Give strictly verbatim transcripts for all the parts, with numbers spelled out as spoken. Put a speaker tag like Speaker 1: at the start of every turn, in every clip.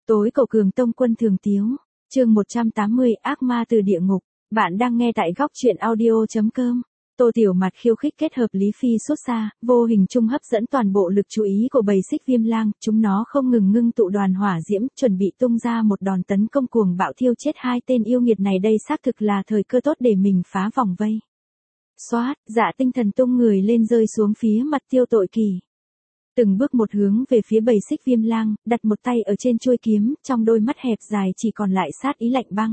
Speaker 1: Tối cầu cường tông quân thường tiếu, chương một trăm tám mươi ác ma từ địa ngục, bạn đang nghe tại góc truyện audio.com. Tô Tiểu Mạt khiêu khích kết hợp Lý Phi xuất xa, vô hình trung hấp dẫn toàn bộ lực chú ý của bầy xích viêm lang, chúng nó không ngừng ngưng tụ đoàn hỏa diễm, chuẩn bị tung ra một đòn tấn công cuồng bạo thiêu chết hai tên yêu nghiệt này đây xác thực là thời cơ tốt để mình phá vòng vây. Xoát, Dạ Tinh Thần tung người lên rơi xuống phía mặt Tiêu Tội Kỳ. Từng bước một hướng về phía bầy xích viêm lang, đặt một tay ở trên chuôi kiếm, trong đôi mắt hẹp dài chỉ còn lại sát ý lạnh băng.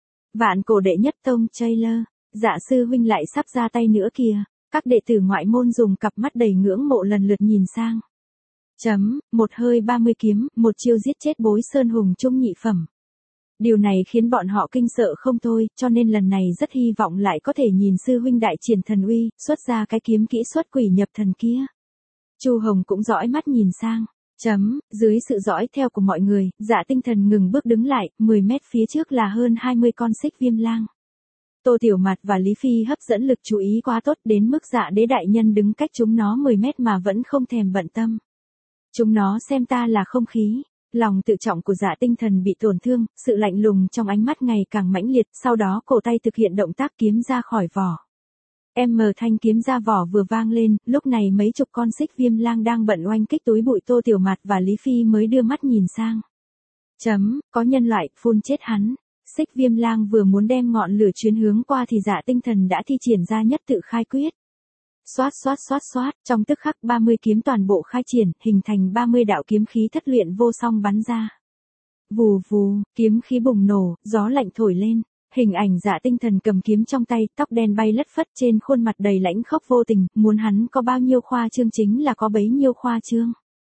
Speaker 1: Vạn cổ đệ nhất tông Taylor, Dạ sư huynh lại sắp ra tay nữa kìa, các đệ tử ngoại môn dùng cặp mắt đầy ngưỡng mộ lần lượt nhìn sang. Chấm, một hơi ba mươi kiếm, một chiêu giết chết Bối Sơn Hùng trung nhị phẩm. Điều này khiến bọn họ kinh sợ không thôi, cho nên lần này rất hy vọng lại có thể nhìn sư huynh đại triển thần uy, xuất ra cái kiếm kỹ xuất quỷ nhập thần kia. Chu Hồng cũng dõi mắt nhìn sang. Chấm, dưới sự dõi theo của mọi người, Dạ Tinh Thần ngừng bước đứng lại, mười mét phía trước là hơn hai mươi con xích viêm lang. Tô Tiểu Mạt và Lý Phi hấp dẫn lực chú ý quá tốt đến mức Dạ Đế đại nhân đứng cách chúng nó mười mét mà vẫn không thèm bận tâm. Chúng nó xem ta là không khí. Lòng tự trọng của Dạ Tinh Thần bị tổn thương, sự lạnh lùng trong ánh mắt ngày càng mãnh liệt, sau đó cổ tay thực hiện động tác kiếm ra khỏi vỏ. M thanh kiếm ra vỏ vừa vang lên, lúc này mấy chục con xích viêm lang đang bận oanh kích túi bụi Tô Tiểu Mạt và Lý Phi mới đưa mắt nhìn sang. Chấm, có nhân loại, phun chết hắn. Xích viêm lang vừa muốn đem ngọn lửa chuyến hướng qua thì Dạ Tinh Thần đã thi triển ra nhất tự khai quyết. Xoát xoát xoát xoát, trong tức khắc ba mươi kiếm toàn bộ khai triển, hình thành ba mươi đạo kiếm khí thất luyện vô song bắn ra. Vù vù, kiếm khí bùng nổ, gió lạnh thổi lên. Hình ảnh Dạ Tinh Thần cầm kiếm trong tay, tóc đen bay lất phất trên khuôn mặt đầy lãnh khốc vô tình, muốn hắn có bao nhiêu khoa trương chính là có bấy nhiêu khoa trương.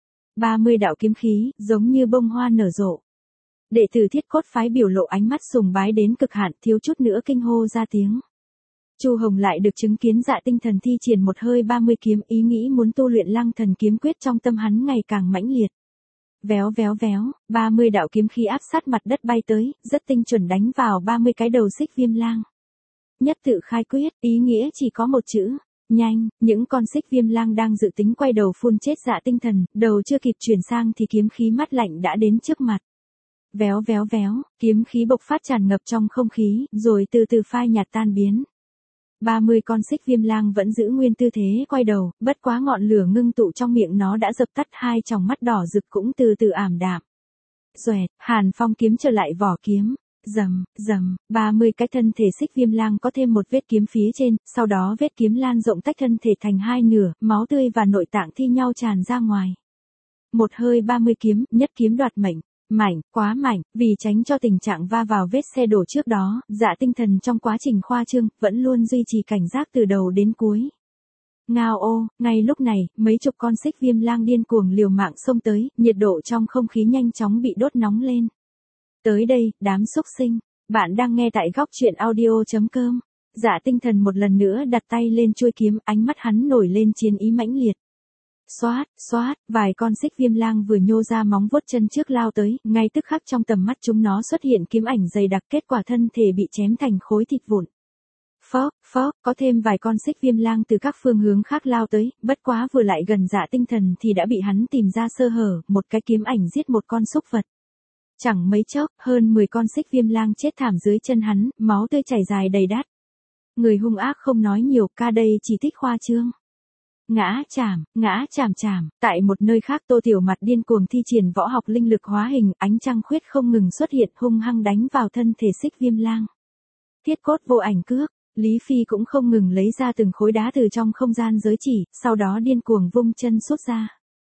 Speaker 1: ba mươi đạo kiếm khí, giống như bông hoa nở rộ. Đệ tử Thiết Cốt phái biểu lộ ánh mắt sùng bái đến cực hạn, thiếu chút nữa kinh hô ra tiếng. Chu Hồng lại được chứng kiến Dạ Tinh Thần thi triển một hơi ba mươi kiếm, ý nghĩ muốn tu luyện Lăng Thần kiếm quyết trong tâm hắn ngày càng mãnh liệt. Véo véo véo, ba mươi đạo kiếm khí áp sát mặt đất bay tới, rất tinh chuẩn đánh vào ba mươi cái đầu xích viêm lang. Nhất tự khai quyết, ý nghĩa chỉ có một chữ, nhanh, những con xích viêm lang đang dự tính quay đầu phun chết Dạ Tinh Thần, đầu chưa kịp chuyển sang thì kiếm khí mắt lạnh đã đến trước mặt. Véo véo véo, kiếm khí bộc phát tràn ngập trong không khí, rồi từ từ phai nhạt tan biến. ba mươi con xích viêm lang vẫn giữ nguyên tư thế quay đầu, bất quá ngọn lửa ngưng tụ trong miệng nó đã dập tắt, hai tròng mắt đỏ rực cũng từ từ ảm đạm. Xoẹt, Hàn Phong kiếm trở lại vỏ kiếm. Rầm, rầm, ba mươi cái thân thể xích viêm lang có thêm một vết kiếm phía trên, sau đó vết kiếm lan rộng tách thân thể thành hai nửa, máu tươi và nội tạng thi nhau tràn ra ngoài. Một hơi ba mươi kiếm, nhất kiếm đoạt mệnh. Mảnh, quá mảnh, vì tránh cho tình trạng va vào vết xe đổ trước đó, Dạ Tinh Thần trong quá trình khoa trương, vẫn luôn duy trì cảnh giác từ đầu đến cuối. Ngao ô, ngay lúc này, mấy chục con xích viêm lang điên cuồng liều mạng xông tới, nhiệt độ trong không khí nhanh chóng bị đốt nóng lên. Tới đây, đám xúc sinh, bạn đang nghe tại góc truyện audio.com. Dạ Tinh Thần một lần nữa đặt tay lên chuôi kiếm, ánh mắt hắn nổi lên chiến ý mãnh liệt. Xoát, xoát, vài con xích viêm lang vừa nhô ra móng vuốt chân trước lao tới, ngay tức khắc trong tầm mắt chúng nó xuất hiện kiếm ảnh dày đặc, kết quả thân thể bị chém thành khối thịt vụn. Phốc, phốc, có thêm vài con xích viêm lang từ các phương hướng khác lao tới, bất quá vừa lại gần Dạ Tinh Thần thì đã bị hắn tìm ra sơ hở, một cái kiếm ảnh giết một con súc vật. Chẳng mấy chốc, hơn mười con xích viêm lang chết thảm dưới chân hắn, máu tươi chảy dài đầy đất. Người hung ác không nói nhiều, ca đây chỉ thích khoa trương. Ngã chảm, ngã chảm chảm, tại một nơi khác Tô Tiểu Mạt điên cuồng thi triển võ học linh lực hóa hình, ánh trăng khuyết không ngừng xuất hiện hung hăng đánh vào thân thể xích viêm lang. Thiết Cốt vô ảnh cước, Lý Phi cũng không ngừng lấy ra từng khối đá từ trong không gian giới chỉ, sau đó điên cuồng vung chân xuất ra.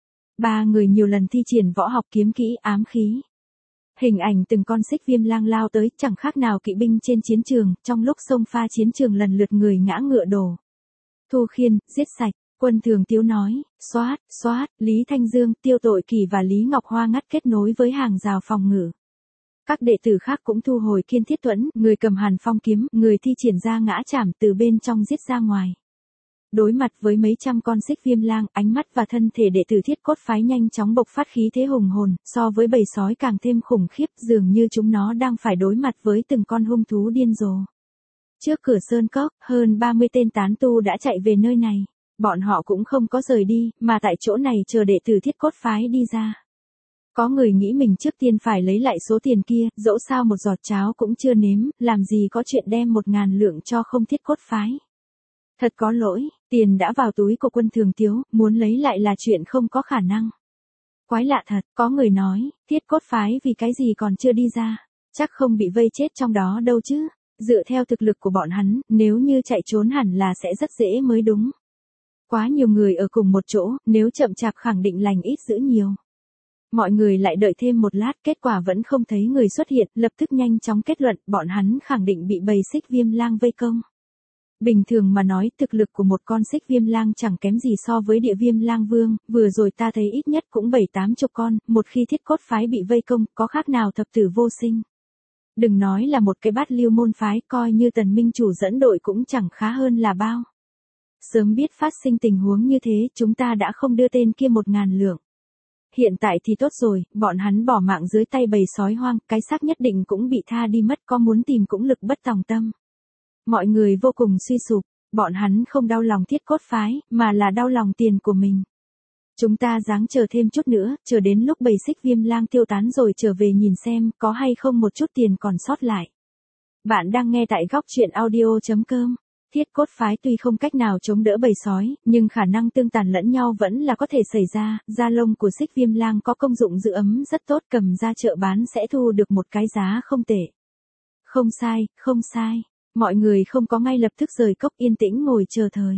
Speaker 1: Ba người nhiều lần thi triển võ học kiếm kỹ ám khí. Hình ảnh từng con xích viêm lang lao tới, chẳng khác nào kỵ binh trên chiến trường, trong lúc xông pha chiến trường lần lượt người ngã ngựa đổ. Thu Khiên, giết sạch. Quân Thường Tiếu nói, xoát, xoát, Lý Thanh Dương, Tiêu Tội Kỳ và Lý Ngọc Hoa ngắt kết nối với hàng rào phòng ngự. Các đệ tử khác cũng thu hồi Kiên Thiết Tuẫn, người cầm Hàn Phong kiếm, người thi triển ra ngã chảm từ bên trong giết ra ngoài. Đối mặt với mấy trăm con xích viêm lang, ánh mắt và thân thể đệ tử Thiết Cốt phái nhanh chóng bộc phát khí thế hùng hồn, so với bầy sói càng thêm khủng khiếp, dường như chúng nó đang phải đối mặt với từng con hung thú điên rồ. Trước cửa sơn cốc, hơn ba mươi tên tán tu đã chạy về nơi này. Bọn họ cũng không có rời đi, mà tại chỗ này chờ đệ tử Thiết Cốt phái đi ra. Có người nghĩ mình trước tiên phải lấy lại số tiền kia, dẫu sao một giọt cháo cũng chưa nếm, làm gì có chuyện đem một ngàn lượng cho không thiết cốt phái. Thật có lỗi, tiền đã vào túi của Quân Thường Tiếu, muốn lấy lại là chuyện không có khả năng. Quái lạ thật, có người nói, thiết cốt phái vì cái gì còn chưa đi ra, chắc không bị vây chết trong đó đâu chứ. Dựa theo thực lực của bọn hắn, nếu như chạy trốn hẳn là sẽ rất dễ mới đúng. Quá nhiều người ở cùng một chỗ, nếu chậm chạp khẳng định lành ít dữ nhiều. Mọi người lại đợi thêm một lát, kết quả vẫn không thấy người xuất hiện, lập tức nhanh chóng kết luận, bọn hắn khẳng định bị bầy Xích Viêm Lang vây công. Bình thường mà nói, thực lực của một con Xích Viêm Lang chẳng kém gì so với Địa Viêm Lang Vương, vừa rồi ta thấy ít nhất cũng bảy tám chục con, một khi thiết cốt phái bị vây công, có khác nào thập tử vô sinh. Đừng nói là một cái bát lưu môn phái, coi như Tần Minh chủ dẫn đội cũng chẳng khá hơn là bao. Sớm biết phát sinh tình huống như thế, chúng ta đã không đưa tên kia một ngàn lượng. Hiện tại thì tốt rồi, bọn hắn bỏ mạng dưới tay bầy sói hoang, cái xác nhất định cũng bị tha đi mất, có muốn tìm cũng lực bất tòng tâm. Mọi người vô cùng suy sụp, bọn hắn không đau lòng thiết cốt phái, mà là đau lòng tiền của mình. Chúng ta ráng chờ thêm chút nữa, chờ đến lúc bầy Xích Viêm Lang tiêu tán rồi trở về nhìn xem có hay không một chút tiền còn sót lại. Bạn đang nghe tại góc truyện audio chấm com. Thiết cốt phái tuy không cách nào chống đỡ bầy sói, nhưng khả năng tương tàn lẫn nhau vẫn là có thể xảy ra, da lông của Xích Viêm Lang có công dụng giữ ấm rất tốt, cầm ra chợ bán sẽ thu được một cái giá không tệ. Không sai, không sai, mọi người không có ngay lập tức rời cốc, yên tĩnh ngồi chờ thời.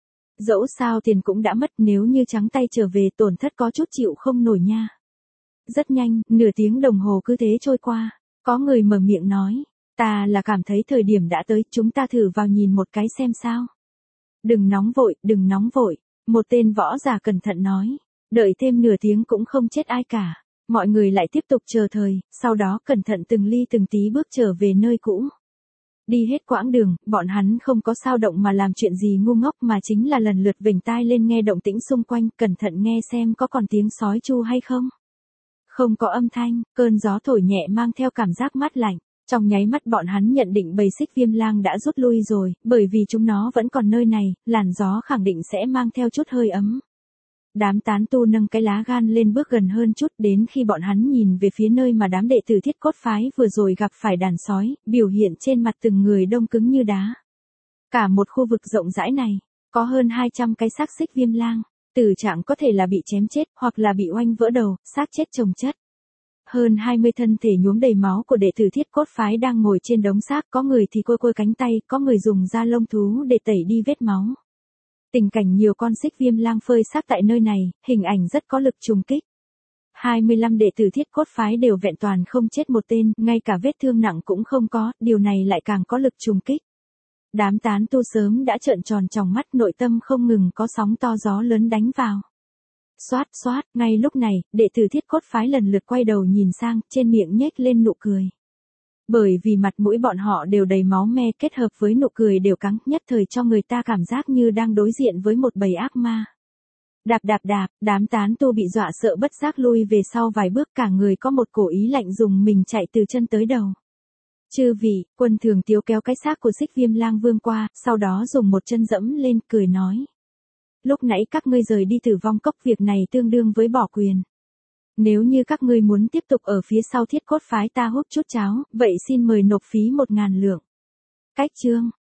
Speaker 1: Dẫu sao tiền cũng đã mất, nếu như trắng tay trở về tổn thất có chút chịu không nổi nha. Rất nhanh, nửa tiếng đồng hồ cứ thế trôi qua, có người mở miệng nói. Ta là cảm thấy thời điểm đã tới, chúng ta thử vào nhìn một cái xem sao. Đừng nóng vội, đừng nóng vội, một tên võ giả cẩn thận nói. Đợi thêm nửa tiếng cũng không chết ai cả. Mọi người lại tiếp tục chờ thời, sau đó cẩn thận từng ly từng tí bước trở về nơi cũ. Đi hết quãng đường, bọn hắn không có sao động mà làm chuyện gì ngu ngốc mà chính là lần lượt vểnh tai lên nghe động tĩnh xung quanh, cẩn thận nghe xem có còn tiếng sói chu hay không. Không có âm thanh, cơn gió thổi nhẹ mang theo cảm giác mát lạnh. Trong nháy mắt bọn hắn nhận định bầy Xích Viêm Lang đã rút lui rồi, bởi vì chúng nó vẫn còn nơi này, làn gió khẳng định sẽ mang theo chút hơi ấm. Đám tán tu nâng cái lá gan lên bước gần hơn chút, đến khi bọn hắn nhìn về phía nơi mà đám đệ tử thiết cốt phái vừa rồi gặp phải đàn sói, biểu hiện trên mặt từng người đông cứng như đá. Cả một khu vực rộng rãi này, có hơn hai trăm cái xác Xích Viêm Lang, tử trạng có thể là bị chém chết, hoặc là bị oanh vỡ đầu, xác chết chồng chất. Hơn hai mươi thân thể nhuốm đầy máu của đệ tử thiết cốt phái đang ngồi trên đống xác, có người thì côi côi cánh tay, có người dùng da lông thú để tẩy đi vết máu. Tình cảnh nhiều con Xích Viêm Lang phơi xác tại nơi này, hình ảnh rất có lực trùng kích. hai mươi lăm đệ tử thiết cốt phái đều vẹn toàn không chết một tên, ngay cả vết thương nặng cũng không có, điều này lại càng có lực trùng kích. Đám tán tu sớm đã trợn tròn tròng mắt, nội tâm không ngừng có sóng to gió lớn đánh vào. Xoát xoát, ngay lúc này, đệ tử thiết cốt phái lần lượt quay đầu nhìn sang, trên miệng nhếch lên nụ cười. Bởi vì mặt mũi bọn họ đều đầy máu me kết hợp với nụ cười đều căng, nhất thời cho người ta cảm giác như đang đối diện với một bầy ác ma. Đạp đạp đạp, đám tán tu bị dọa sợ bất giác lui về sau vài bước, cả người có một cổ ý lạnh dùng mình chạy từ chân tới đầu. Chư vị, Quân Thường Tiếu kéo cái xác của Xích Viêm Lang Vương qua, sau đó dùng một chân dẫm lên, cười nói. Lúc nãy các ngươi rời đi Tử Vong Cốc, việc này tương đương với bỏ quyền. Nếu như các ngươi muốn tiếp tục ở phía sau thiết cốt phái ta hút chút cháo, vậy xin mời nộp phí một ngàn lượng. Cách chương,